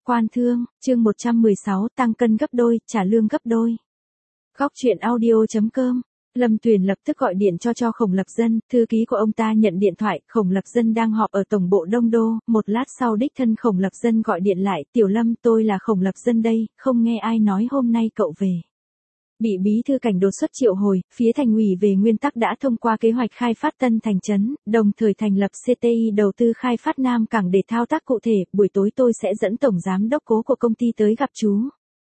Quan thương, chương 116, tăng cân gấp đôi, trả lương gấp đôi. Góc truyện audio.com. Lâm Tuyền lập tức gọi điện cho Khổng Lập Dân, thư ký của ông ta nhận điện thoại, Khổng Lập Dân đang họp ở tổng bộ Đông Đô, một lát sau đích thân Khổng Lập Dân gọi điện lại, Tiểu Lâm tôi là Khổng Lập Dân đây, không nghe ai nói hôm nay cậu về. Bị bí thư cảnh đột xuất triệu hồi, phía thành ủy về nguyên tắc đã thông qua kế hoạch khai phát Tân Thành Trấn, đồng thời thành lập CTI đầu tư khai phát Nam Cảng để thao tác cụ thể, buổi tối tôi sẽ dẫn tổng giám đốc cố của công ty tới gặp chú.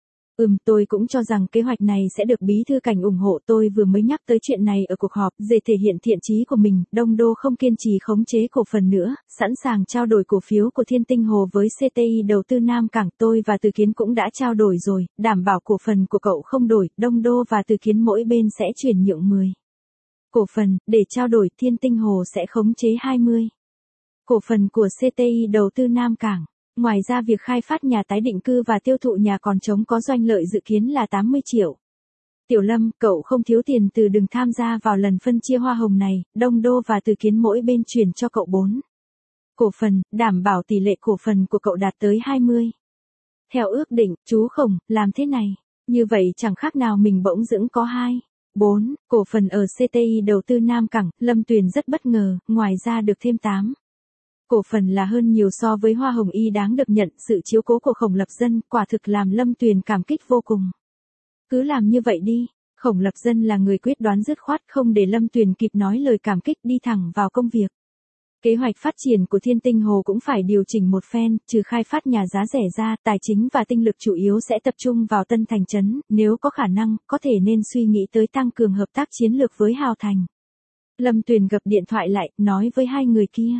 Tôi cũng cho rằng kế hoạch này sẽ được bí thư cảnh ủng hộ, tôi vừa mới nhắc tới chuyện này ở cuộc họp, để thể hiện thiện chí của mình, Đông Đô không kiên trì khống chế cổ phần nữa, sẵn sàng trao đổi cổ phiếu của Thiên Tinh Hồ với CTI đầu tư Nam Cảng, tôi và Từ Kiến cũng đã trao đổi rồi, đảm bảo cổ phần của cậu không đổi, Đông Đô và Từ Kiến mỗi bên sẽ chuyển nhượng 10 cổ phần, để trao đổi Thiên Tinh Hồ sẽ khống chế 20 cổ phần của CTI đầu tư Nam Cảng. Ngoài ra việc khai phát nhà tái định cư và tiêu thụ nhà còn trống có doanh lợi dự kiến là 80 triệu. Tiểu Lâm, cậu không thiếu tiền từ đừng tham gia vào lần phân chia hoa hồng này, Đông Đô và Từ Kiến mỗi bên chuyển cho cậu 4 cổ phần, đảm bảo tỷ lệ cổ phần của cậu đạt tới 20. Theo ước định, chú Khổng, làm thế này, như vậy chẳng khác nào mình bỗng dưng có 4 cổ phần ở CTI đầu tư Nam Cảng, Lâm Tuyền rất bất ngờ, ngoài ra được thêm 8 cổ phần là hơn nhiều so với hoa hồng y đáng được nhận, sự chiếu cố của Khổng Lập Dân quả thực làm Lâm Tuyền cảm kích vô cùng. Cứ làm như vậy đi, Khổng Lập Dân là người quyết đoán dứt khoát, không để Lâm Tuyền kịp nói lời cảm kích, đi thẳng vào công việc. Kế hoạch phát triển của Thiên Tinh Hồ cũng phải điều chỉnh một phen, trừ khai phát nhà giá rẻ ra, tài chính và tinh lực chủ yếu sẽ tập trung vào Tân Thành Trấn, nếu có khả năng, có thể nên suy nghĩ tới tăng cường hợp tác chiến lược với Hào Thành. Lâm Tuyền gập điện thoại lại, nói với hai người kia.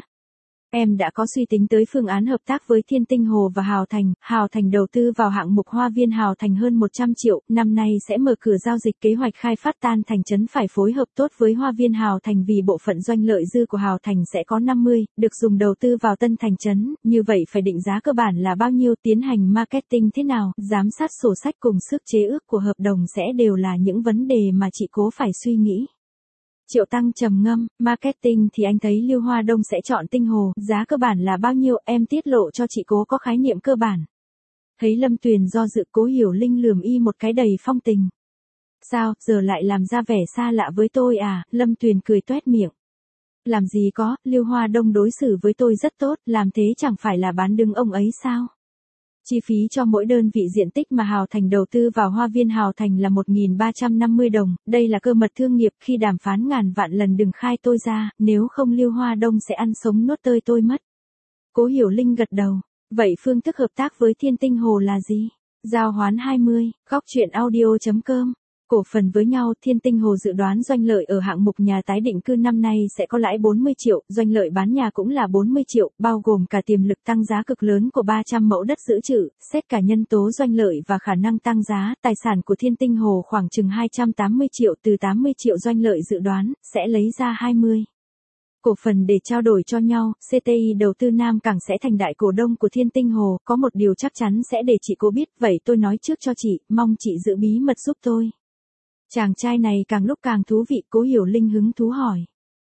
Em đã có suy tính tới phương án hợp tác với Thiên Tinh Hồ và Hào Thành đầu tư vào hạng mục hoa viên Hào Thành hơn 100 triệu, năm nay sẽ mở cửa giao dịch, kế hoạch khai phát Tân Thành Trấn phải phối hợp tốt với hoa viên Hào Thành vì bộ phận doanh lợi dư của Hào Thành sẽ có 50, được dùng đầu tư vào Tân Thành Trấn, như vậy phải định giá cơ bản là bao nhiêu, tiến hành marketing thế nào, giám sát sổ sách cùng sức chế ước của hợp đồng sẽ đều là những vấn đề mà chị Cố phải suy nghĩ. Triệu Tăng trầm ngâm, marketing thì anh thấy Lưu Hoa Đông sẽ chọn Tinh Hồ, giá cơ bản là bao nhiêu, em tiết lộ cho chị Cố có khái niệm cơ bản. Thấy Lâm Tuyền do dự, Cố Hiểu Linh lườm y một cái đầy phong tình. Sao, giờ lại làm ra vẻ xa lạ với tôi à, Lâm Tuyền cười toét miệng. Làm gì có, Lưu Hoa Đông đối xử với tôi rất tốt, làm thế chẳng phải là bán đứng ông ấy sao? Chi phí cho mỗi đơn vị diện tích mà Hào Thành đầu tư vào hoa viên Hào Thành là 1.350 đồng, đây là cơ mật thương nghiệp, khi đàm phán ngàn vạn lần đừng khai tôi ra, nếu không Lưu Hoa Đông sẽ ăn sống nuốt tươi tôi mất. Cố Hiểu Linh gật đầu, vậy phương thức hợp tác với Thiên Tinh Hồ là gì? Giao hoán 20, góc truyện audio.com. Cổ phần với nhau, Thiên Tinh Hồ dự đoán doanh lợi ở hạng mục nhà tái định cư năm nay sẽ có lãi 40 triệu, doanh lợi bán nhà cũng là 40 triệu, bao gồm cả tiềm lực tăng giá cực lớn của 300 mẫu đất dự trữ, xét cả nhân tố doanh lợi và khả năng tăng giá, tài sản của Thiên Tinh Hồ khoảng chừng 280 triệu, từ 80 triệu doanh lợi dự đoán, sẽ lấy ra 20 cổ phần để trao đổi cho nhau, CTI đầu tư Nam Cảng sẽ thành đại cổ đông của Thiên Tinh Hồ, có một điều chắc chắn sẽ để chị Cố biết, vậy tôi nói trước cho chị, mong chị giữ bí mật giúp tôi. Chàng trai này càng lúc càng thú vị, Cố Hiểu Linh hứng thú hỏi.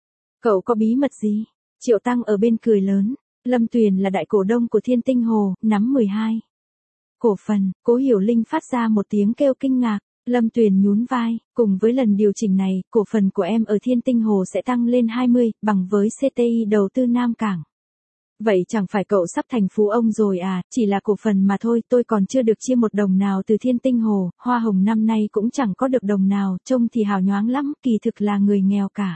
Cậu có bí mật gì? Triệu Tăng ở bên cười lớn. Lâm Tuyền là đại cổ đông của Thiên Tinh Hồ, nắm 12 cổ phần. Cố Hiểu Linh phát ra một tiếng kêu kinh ngạc. Lâm Tuyền nhún vai, cùng với lần điều chỉnh này, cổ phần của em ở Thiên Tinh Hồ sẽ tăng lên 20, bằng với CTI đầu tư Nam Cảng. Vậy chẳng phải cậu sắp thành phú ông rồi à, chỉ là cổ phần mà thôi, tôi còn chưa được chia một đồng nào từ Thiên Tinh Hồ, hoa hồng năm nay cũng chẳng có được đồng nào, trông thì hào nhoáng lắm, kỳ thực là người nghèo cả.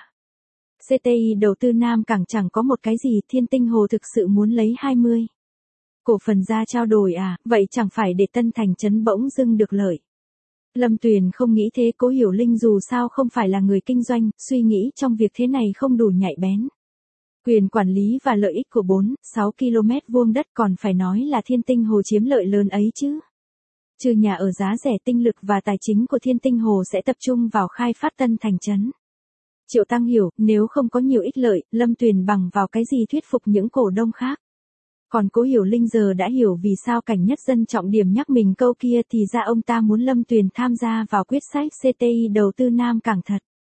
CTI đầu tư Nam Cảng chẳng có một cái gì, Thiên Tinh Hồ thực sự muốn lấy 20 cổ phần ra trao đổi à, vậy chẳng phải để Tân Thành Trấn bỗng dưng được lợi. Lâm Tuyền không nghĩ thế, Cố Hiểu Linh dù sao không phải là người kinh doanh, suy nghĩ trong việc thế này không đủ nhạy bén. Quyền quản lý và lợi ích của 4-6 km vuông đất còn phải nói là Thiên Tinh Hồ chiếm lợi lớn ấy chứ. Trừ nhà ở giá rẻ, tinh lực và tài chính của Thiên Tinh Hồ sẽ tập trung vào khai phát Tân Thành Trấn. Triệu Tăng hiểu, nếu không có nhiều ích lợi, Lâm Tuyền bằng vào cái gì thuyết phục những cổ đông khác. Còn Cố Hiểu Linh giờ đã hiểu vì sao Cảnh Nhất Dân trọng điểm nhắc mình câu kia, thì ra ông ta muốn Lâm Tuyền tham gia vào quyết sách CTI đầu tư Nam Cảng thật.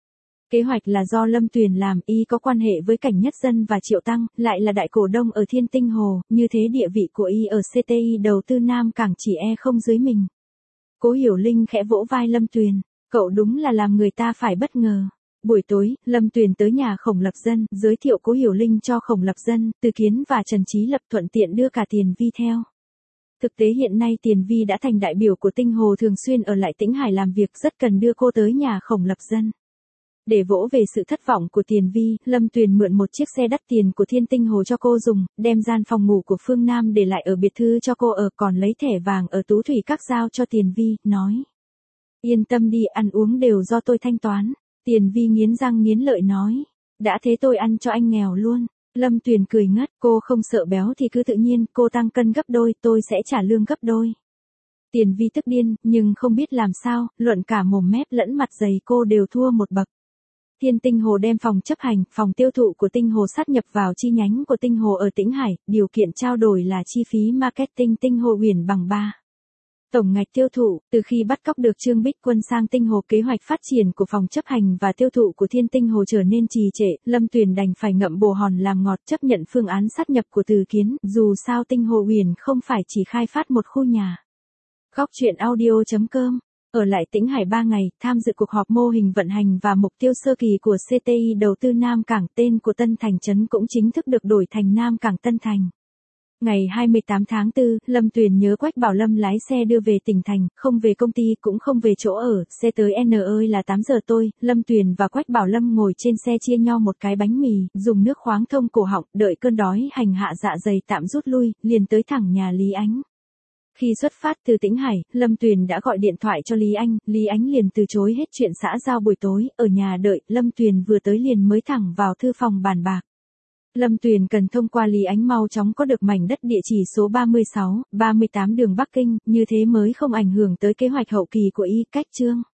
Kế hoạch là do Lâm Tuyền làm, y có quan hệ với Cảnh Nhất Dân và Triệu Tăng, lại là đại cổ đông ở Thiên Tinh Hồ, như thế địa vị của y ở CTI đầu tư Nam Cảng chỉ không dưới mình. Cố Hiểu Linh khẽ vỗ vai Lâm Tuyền, cậu đúng là làm người ta phải bất ngờ. Buổi tối, Lâm Tuyền tới nhà Khổng Lập Dân, giới thiệu Cố Hiểu Linh cho Khổng Lập Dân, Từ Kiến và Trần Chí Lập thuận tiện đưa cả Tiền Vi theo. Thực tế hiện nay Tiền Vi đã thành đại biểu của Tinh Hồ thường xuyên ở lại Tĩnh Hải làm việc, rất cần đưa cô tới nhà Khổng Lập Dân. Để vỗ về sự thất vọng của Tiền Vi, Lâm Tuyền mượn một chiếc xe đắt tiền của Thiên Tinh Hồ cho cô dùng, đem gian phòng ngủ của Phương Nam để lại ở biệt thư cho cô ở, còn lấy thẻ vàng ở Tú Thủy Các giao cho Tiền Vi, nói. Yên tâm đi, ăn uống đều do tôi thanh toán. Tiền Vi nghiến răng nghiến lợi nói. Đã thế tôi ăn cho anh nghèo luôn. Lâm Tuyền cười ngất, cô không sợ béo thì cứ tự nhiên, cô tăng cân gấp đôi, tôi sẽ trả lương gấp đôi. Tiền Vi tức điên, nhưng không biết làm sao, luận cả mồm mép lẫn mặt dày cô đều thua một bậc. Thiên Tinh Hồ đem phòng chấp hành, phòng tiêu thụ của Tinh Hồ sát nhập vào chi nhánh của Tinh Hồ ở Tĩnh Hải, điều kiện trao đổi là chi phí marketing Tinh Hồ Uyển bằng 3. Tổng ngạch tiêu thụ, từ khi bắt cóc được Trương Bích Quân sang Tinh Hồ, kế hoạch phát triển của phòng chấp hành và tiêu thụ của Thiên Tinh Hồ trở nên trì trệ, Lâm Tuyền đành phải ngậm bồ hòn làm ngọt chấp nhận phương án sát nhập của Từ Kiến, dù sao Tinh Hồ Uyển không phải chỉ khai phát một khu nhà. Góc truyện audio.com. Ở lại Tĩnh Hải 3 ngày, tham dự cuộc họp mô hình vận hành và mục tiêu sơ kỳ của CTI đầu tư Nam Cảng, tên của Tân Thành Trấn cũng chính thức được đổi thành Nam Cảng Tân Thành. Ngày 28 tháng 4, Lâm Tuyền nhớ Quách Bảo Lâm lái xe đưa về tỉnh thành, không về công ty cũng không về chỗ ở, xe tới ơi là 8 giờ tôi, Lâm Tuyền và Quách Bảo Lâm ngồi trên xe chia nhau một cái bánh mì, dùng nước khoáng thông cổ họng, đợi cơn đói hành hạ dạ dày tạm rút lui, liền tới thẳng nhà Lý Ánh. Khi xuất phát từ Tĩnh Hải, Lâm Tuyền đã gọi điện thoại cho Lý Ánh liền từ chối hết chuyện xã giao buổi tối, ở nhà đợi, Lâm Tuyền vừa tới liền mới thẳng vào thư phòng bàn bạc. Lâm Tuyền cần thông qua Lý Ánh mau chóng có được mảnh đất địa chỉ số 36, 38 đường Bắc Kinh, như thế mới không ảnh hưởng tới kế hoạch hậu kỳ của y, cách chương.